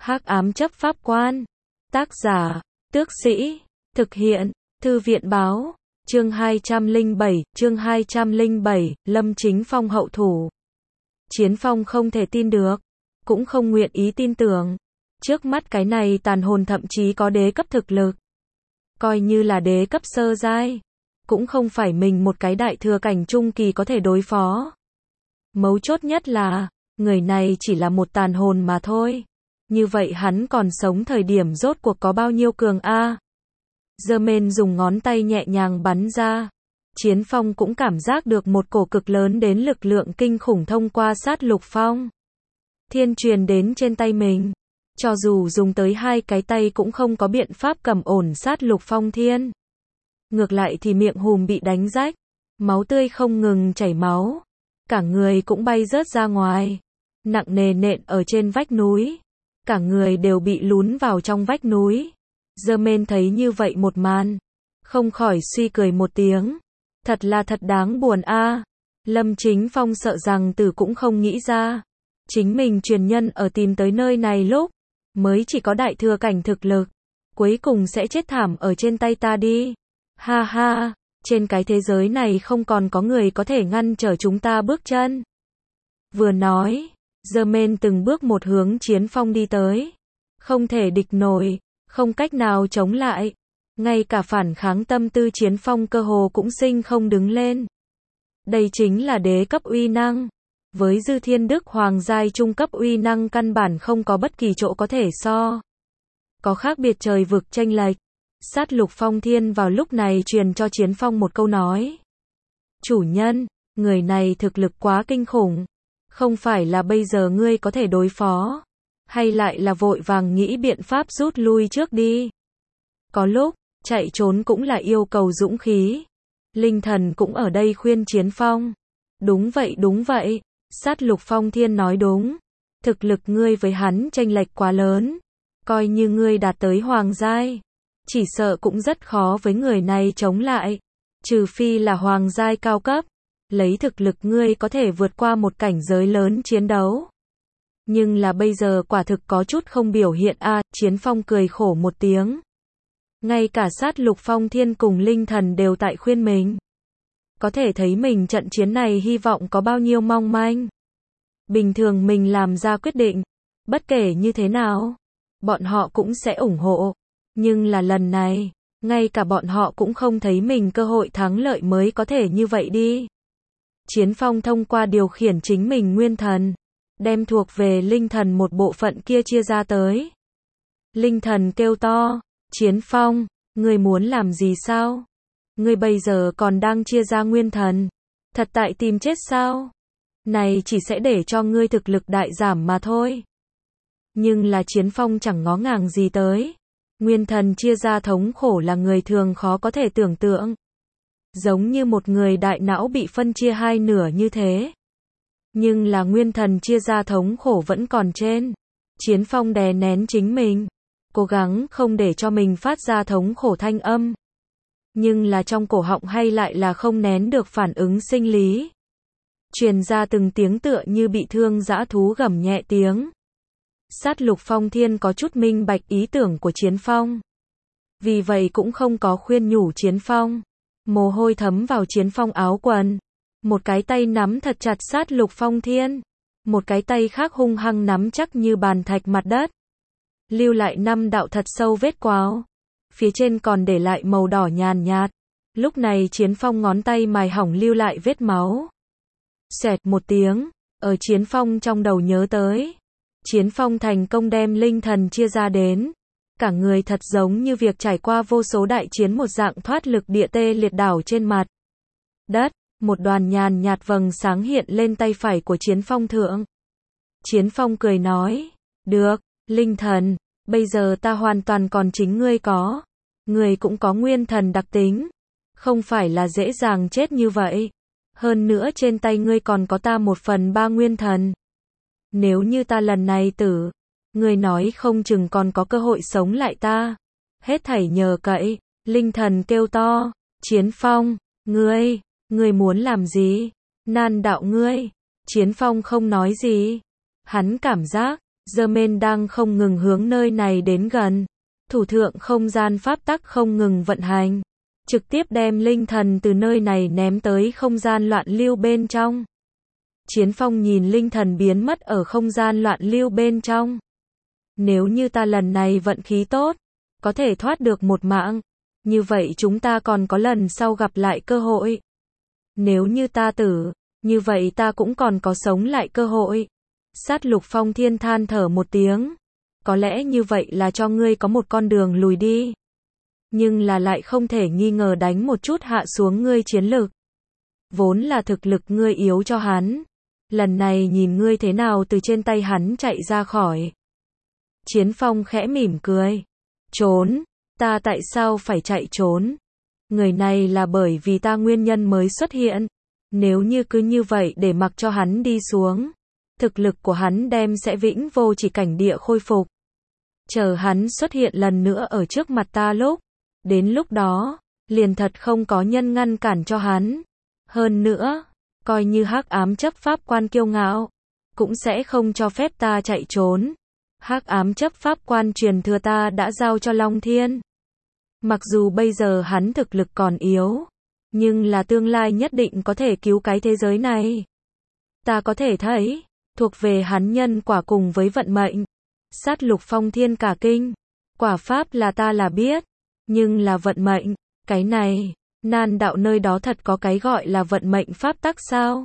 Hắc ám chấp pháp quan. Tác giả, Tước Sĩ. Thực hiện, Thư viện báo. Chương 207, Lâm Chính Phong hậu thủ. Chiến Phong không thể tin được, cũng không nguyện ý tin tưởng. Trước mắt cái này tàn hồn thậm chí có đế cấp thực lực. Coi như là đế cấp sơ giai, cũng không phải mình một cái đại thừa cảnh trung kỳ có thể đối phó. Mấu chốt nhất là, người này chỉ là một tàn hồn mà thôi. Như vậy hắn còn sống thời điểm rốt cuộc có bao nhiêu cường a? Giơ-men dùng ngón tay nhẹ nhàng bắn ra. Chiến Phong cũng cảm giác được một cổ cực lớn đến lực lượng kinh khủng thông qua sát lục phong thiên truyền đến trên tay mình. Cho dù dùng tới hai cái tay cũng không có biện pháp cầm ổn sát lục phong thiên. Ngược lại thì miệng hùm bị đánh rách, máu tươi không ngừng chảy máu. Cả người cũng bay rớt ra ngoài, nặng nề nện ở trên vách núi. Cả người đều bị lún vào trong vách núi. Giơ-men thấy như vậy một màn, không khỏi suy cười một tiếng. Thật là thật đáng buồn a. Lâm Chính Phong sợ rằng tử cũng không nghĩ ra. Chính mình truyền nhân ở tìm tới nơi này lúc, mới chỉ có đại thừa cảnh thực lực. Cuối cùng sẽ chết thảm ở trên tay ta đi. Ha ha, trên cái thế giới này không còn có người có thể ngăn trở chúng ta bước chân. Vừa nói, Giơ-men từng bước một hướng Chiến Phong đi tới. Không thể địch nổi, không cách nào chống lại. Ngay cả phản kháng tâm tư Chiến Phong cơ hồ cũng sinh không đứng lên. Đây chính là đế cấp uy năng. Với Dư Thiên Đức Hoàng giai trung cấp uy năng căn bản không có bất kỳ chỗ có thể so. Có khác biệt trời vực chênh lệch. Sát lục phong thiên vào lúc này truyền cho Chiến Phong một câu nói. Chủ nhân, người này thực lực quá kinh khủng. Không phải là bây giờ ngươi có thể đối phó. Hay lại là vội vàng nghĩ biện pháp rút lui trước đi. Có lúc, chạy trốn cũng là yêu cầu dũng khí. Linh thần cũng ở đây khuyên Chiến Phong. Đúng vậy. Sát lục phong thiên nói đúng. Thực lực ngươi với hắn chênh lệch quá lớn. Coi như ngươi đạt tới hoàng giai, chỉ sợ cũng rất khó với người này chống lại. Trừ phi là hoàng giai cao cấp. Lấy thực lực ngươi có thể vượt qua một cảnh giới lớn chiến đấu. Nhưng là bây giờ quả thực có chút không biểu hiện a. Chiến Phong cười khổ một tiếng. Ngay cả sát lục phong thiên cùng linh thần đều tại khuyên mình. Có thể thấy mình trận chiến này hy vọng có bao nhiêu mong manh. Bình thường mình làm ra quyết định, bất kể như thế nào, bọn họ cũng sẽ ủng hộ. Nhưng là lần này, ngay cả bọn họ cũng không thấy mình cơ hội thắng lợi mới có thể như vậy đi. Chiến Phong thông qua điều khiển chính mình nguyên thần, đem thuộc về linh thần một bộ phận kia chia ra tới. Linh thần kêu to, Chiến Phong, ngươi muốn làm gì sao? Ngươi bây giờ còn đang chia ra nguyên thần, thật tại tìm chết sao? Này chỉ sẽ để cho ngươi thực lực đại giảm mà thôi. Nhưng là Chiến Phong chẳng ngó ngàng gì tới. Nguyên thần chia ra thống khổ là người thường khó có thể tưởng tượng. Giống như một người đại não bị phân chia hai nửa như thế. Nhưng là nguyên thần chia ra thống khổ vẫn còn trên. Chiến Phong đè nén chính mình, cố gắng không để cho mình phát ra thống khổ thanh âm. Nhưng là trong cổ họng hay lại là không nén được phản ứng sinh lý. Truyền ra từng tiếng tựa như bị thương dã thú gầm nhẹ tiếng. Sát lục phong thiên có chút minh bạch ý tưởng của Chiến Phong. Vì vậy cũng không có khuyên nhủ Chiến Phong. Mồ hôi thấm vào Chiến Phong áo quần. Một cái tay nắm thật chặt sát lục phong thiên. Một cái tay khác hung hăng nắm chắc như bàn thạch mặt đất. Lưu lại 5 đạo thật sâu vết quáo. Phía trên còn để lại màu đỏ nhàn nhạt. Lúc này Chiến Phong ngón tay mài hỏng lưu lại vết máu. Xoẹt một tiếng, ở Chiến Phong trong đầu nhớ tới. Chiến Phong thành công đem linh thần chia ra đến. Cả người thật giống như việc trải qua vô số đại chiến một dạng thoát lực địa tê liệt đảo trên mặt đất. Một đoàn nhàn nhạt vầng sáng hiện lên tay phải của Chiến Phong thượng. Chiến Phong cười nói, được, linh thần, bây giờ ta hoàn toàn còn chính ngươi có. Ngươi cũng có nguyên thần đặc tính. Không phải là dễ dàng chết như vậy. Hơn nữa trên tay ngươi còn có ta 1/3 nguyên thần. Nếu như ta lần này tử, ngươi nói không chừng còn có cơ hội sống lại ta. Hết thảy nhờ cậy. Linh thần kêu to, Chiến Phong, ngươi muốn làm gì? Nan đạo ngươi. Chiến Phong không nói gì. Hắn cảm giác, Germain đang không ngừng hướng nơi này đến gần. Thủ thượng không gian pháp tắc không ngừng vận hành, trực tiếp đem linh thần từ nơi này ném tới không gian loạn lưu bên trong. Chiến Phong nhìn linh thần biến mất ở không gian loạn lưu bên trong. Nếu như ta lần này vận khí tốt, có thể thoát được một mạng, như vậy chúng ta còn có lần sau gặp lại cơ hội. Nếu như ta tử, như vậy ta cũng còn có sống lại cơ hội. Sát Lục Phong Thiên than thở một tiếng. Có lẽ như vậy là cho ngươi có một con đường lùi đi. Nhưng là lại không thể nghi ngờ đánh một chút hạ xuống ngươi chiến lực. Vốn là thực lực ngươi yếu cho hắn. Lần này nhìn ngươi thế nào từ trên tay hắn chạy ra khỏi. Chiến Phong khẽ mỉm cười. Trốn, ta tại sao phải chạy trốn? Người này là bởi vì ta nguyên nhân mới xuất hiện. Nếu như cứ như vậy để mặc cho hắn đi xuống, thực lực của hắn đem sẽ vĩnh vô chỉ cảnh địa khôi phục. Chờ hắn xuất hiện lần nữa ở trước mặt ta đến lúc đó, liền thật không có nhân ngăn cản cho hắn. Hơn nữa, coi như hắc ám chấp pháp quan kiêu ngạo, cũng sẽ không cho phép ta chạy trốn. Hắc ám chấp pháp quan truyền thừa ta đã giao cho Long Thiên. Mặc dù bây giờ hắn thực lực còn yếu, nhưng là tương lai nhất định có thể cứu cái thế giới này. Ta có thể thấy, thuộc về hắn nhân quả cùng với vận mệnh. Sát Lục Phong Thiên cả kinh. Quả pháp là ta là biết, nhưng là vận mệnh, cái này, nan đạo nơi đó thật có cái gọi là vận mệnh pháp tắc sao?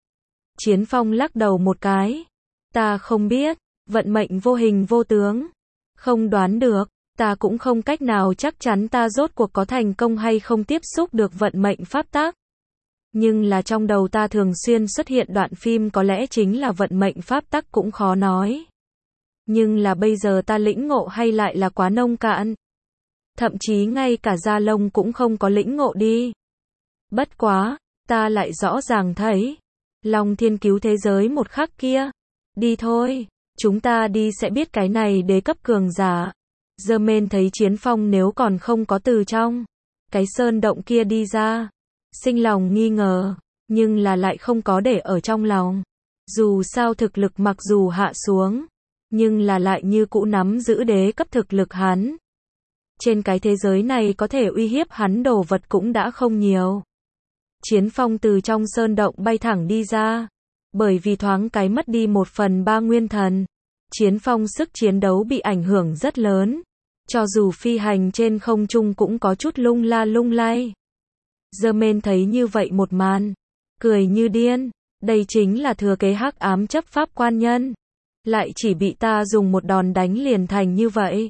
Chiến Phong lắc đầu một cái. Ta không biết, vận mệnh vô hình vô tướng. Không đoán được, ta cũng không cách nào chắc chắn ta rốt cuộc có thành công hay không tiếp xúc được vận mệnh pháp tắc. Nhưng là trong đầu ta thường xuyên xuất hiện đoạn phim có lẽ chính là vận mệnh pháp tắc cũng khó nói. Nhưng là bây giờ ta lĩnh ngộ hay lại là quá nông cạn. Thậm chí ngay cả Gia Long cũng không có lĩnh ngộ đi. Bất quá, ta lại rõ ràng thấy. Long Thiên cứu thế giới một khắc kia. Đi thôi, chúng ta đi sẽ biết cái này đế cấp cường giả. Germain thấy Chiến Phong nếu còn không có từ trong cái sơn động kia đi ra, sinh lòng nghi ngờ, nhưng là lại không có để ở trong lòng. Dù sao thực lực mặc dù hạ xuống, nhưng là lại như cũ nắm giữ đế cấp thực lực hắn. Trên cái thế giới này có thể uy hiếp hắn đồ vật cũng đã không nhiều. Chiến Phong từ trong sơn động bay thẳng đi ra. Bởi vì thoáng cái mất đi 1/3 nguyên thần, Chiến Phong sức chiến đấu bị ảnh hưởng rất lớn. Cho dù phi hành trên không trung cũng có chút lung la lung lay. Germain thấy như vậy một màn, cười như điên. Đây chính là thừa kế hắc ám chấp pháp quan nhân. Lại chỉ bị ta dùng một đòn đánh liền thành như vậy.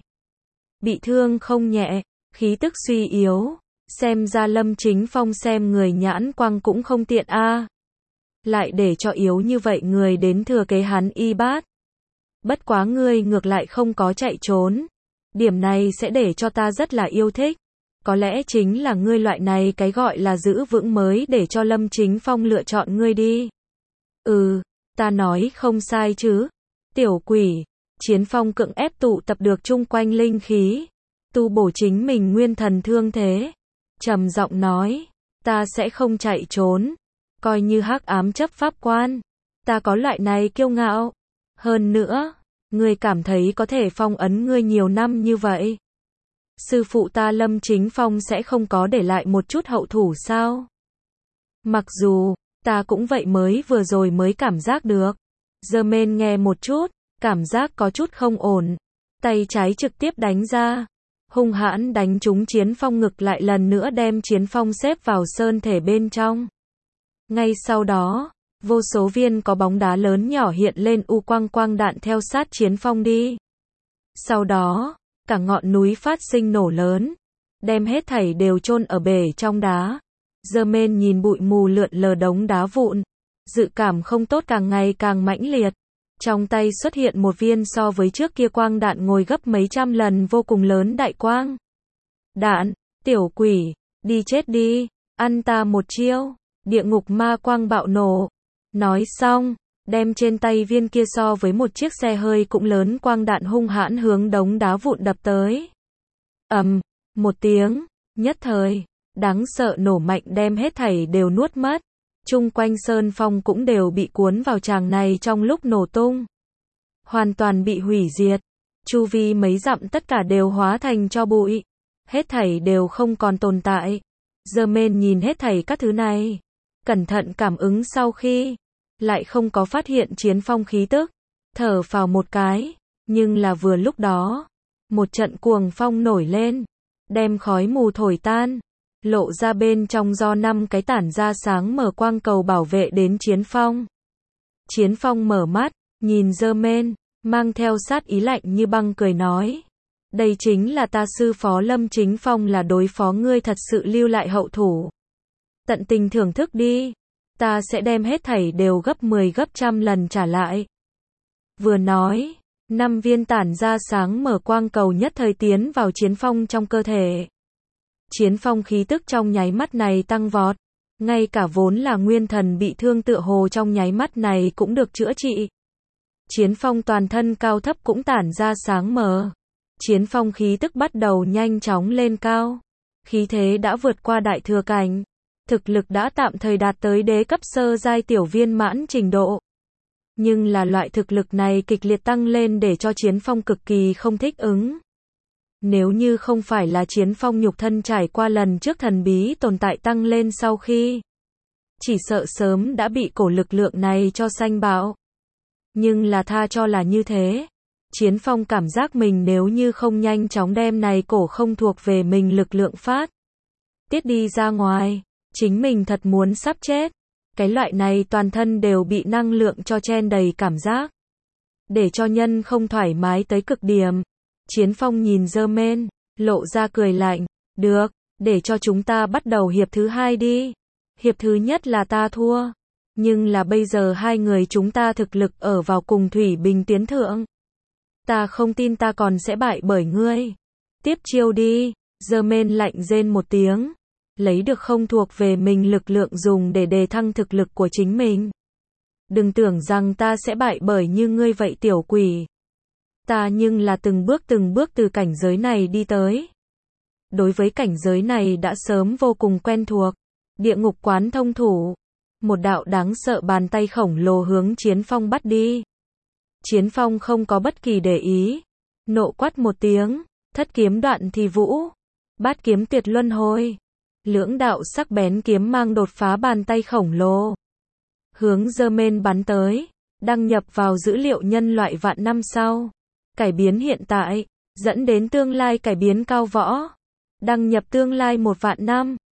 Bị thương không nhẹ, khí tức suy yếu. Xem ra Lâm Chính Phong xem người nhãn quang cũng không tiện a. Lại để cho yếu như vậy người đến thừa kế hắn y bát. Bất quá ngươi ngược lại không có chạy trốn. Điểm này sẽ để cho ta rất là yêu thích. Có lẽ chính là ngươi loại này cái gọi là giữ vững mới để cho Lâm Chính Phong lựa chọn ngươi đi. Ta nói không sai chứ. Tiểu quỷ, Chiến Phong cưỡng ép tụ tập được chung quanh linh khí. Tu bổ chính mình nguyên thần thương thế. Trầm giọng nói, ta sẽ không chạy trốn. Coi như hắc ám chấp pháp quan. Ta có loại này kiêu ngạo. Hơn nữa, ngươi cảm thấy có thể phong ấn ngươi nhiều năm như vậy. Sư phụ ta Lâm Chính Phong sẽ không có để lại một chút hậu thủ sao? Mặc dù, ta cũng vậy vừa rồi mới cảm giác được. Germain nghe một chút, cảm giác có chút không ổn. Tay trái trực tiếp đánh ra. Hung hãn đánh trúng Chiến Phong ngực lại lần nữa đem Chiến Phong xếp vào sơn thể bên trong. Ngay sau đó, vô số viên có bóng đá lớn nhỏ hiện lên u quang quang đạn theo sát Chiến Phong đi. Sau đó, cả ngọn núi phát sinh nổ lớn, đem hết thảy đều chôn ở bể trong đá. Germain nhìn bụi mù lượn lờ đống đá vụn, dự cảm không tốt càng ngày càng mãnh liệt. Trong tay xuất hiện một viên so với trước kia quang đạn ngồi gấp mấy trăm lần vô cùng lớn đại quang. Đạn, tiểu quỷ, đi chết đi, ăn ta một chiêu. Địa ngục ma quang bạo nổ. Nói xong, đem trên tay viên kia so với một chiếc xe hơi cũng lớn quang đạn hung hãn hướng đống đá vụn đập tới. Một tiếng, nhất thời, đáng sợ nổ mạnh đem hết thảy đều nuốt mất. Chung quanh sơn phong cũng đều bị cuốn vào tràng này trong lúc nổ tung. hoàn toàn bị hủy diệt. Chu vi mấy dặm tất cả đều hóa thành tro bụi. Hết thảy đều không còn tồn tại. Germaine nhìn hết thảy các thứ này. Cẩn thận cảm ứng sau khi. Lại không có phát hiện Chiến Phong khí tức. Thở phào một cái. Nhưng là vừa lúc đó. Một trận cuồng phong nổi lên. Đem khói mù thổi tan. Lộ ra bên trong do 5 cái tản ra sáng mở quang cầu bảo vệ đến Chiến Phong. Chiến Phong mở mắt. Nhìn Germaine. Mang theo sát ý lạnh như băng cười nói. Đây chính là ta sư phó Lâm Chính Phong là đối phó ngươi thật sự lưu lại hậu thủ. Tận tình thưởng thức đi. Ta sẽ đem hết thảy đều gấp 10 gấp trăm lần trả lại. Vừa nói, 5 viên tản ra sáng mở quang cầu nhất thời tiến vào Chiến Phong trong cơ thể. Chiến Phong khí tức trong nháy mắt này tăng vọt. Ngay cả vốn là nguyên thần bị thương tựa hồ trong nháy mắt này cũng được chữa trị. Chiến Phong toàn thân cao thấp cũng tản ra sáng mờ. Chiến Phong khí tức bắt đầu nhanh chóng lên cao. Khí thế đã vượt qua đại thừa cảnh. Thực lực đã tạm thời đạt tới đế cấp sơ giai tiểu viên mãn trình độ. Nhưng là loại thực lực này kịch liệt tăng lên để cho Chiến Phong cực kỳ không thích ứng. Nếu như không phải là Chiến Phong nhục thân trải qua lần trước thần bí tồn tại tăng lên sau khi. Chỉ sợ sớm đã bị cổ lực lượng này cho xanh bạo. Nhưng là tha cho là như thế. Chiến Phong cảm giác mình nếu như không nhanh chóng đem này cổ không thuộc về mình lực lượng phát tiết đi ra ngoài, chính mình thật muốn sắp chết. Cái loại này toàn thân đều bị năng lượng cho chen đầy cảm giác. Để cho nhân không thoải mái tới cực điểm. Chiến Phong nhìn Germaine, lộ ra cười lạnh. Được, để cho chúng ta bắt đầu hiệp thứ 2 đi. Hiệp thứ nhất là ta thua. Nhưng là bây giờ hai người chúng ta thực lực ở vào cùng thủy bình tiến thượng. Ta không tin ta còn sẽ bại bởi ngươi. Tiếp chiêu đi. Germaine lạnh rên một tiếng. Lấy được không thuộc về mình lực lượng dùng để đề thăng thực lực của chính mình. Đừng tưởng rằng ta sẽ bại bởi như ngươi vậy tiểu quỷ. Ta nhưng là từng bước từ cảnh giới này đi tới. Đối với cảnh giới này đã sớm vô cùng quen thuộc. Địa ngục quán thông thủ. Một đạo đáng sợ bàn tay khổng lồ hướng Chiến Phong bắt đi. Chiến Phong không có bất kỳ để ý. Nộ quát một tiếng. Thất kiếm đoạn thì vũ. Bát kiếm tuyệt luân hồi. Lưỡng đạo sắc bén kiếm mang đột phá bàn tay khổng lồ. Hướng Germaine bắn tới. Đăng nhập vào dữ liệu nhân loại vạn năm sau. Cải biến hiện tại. Dẫn đến tương lai cải biến cao võ. Đăng nhập tương lai 1 vạn năm.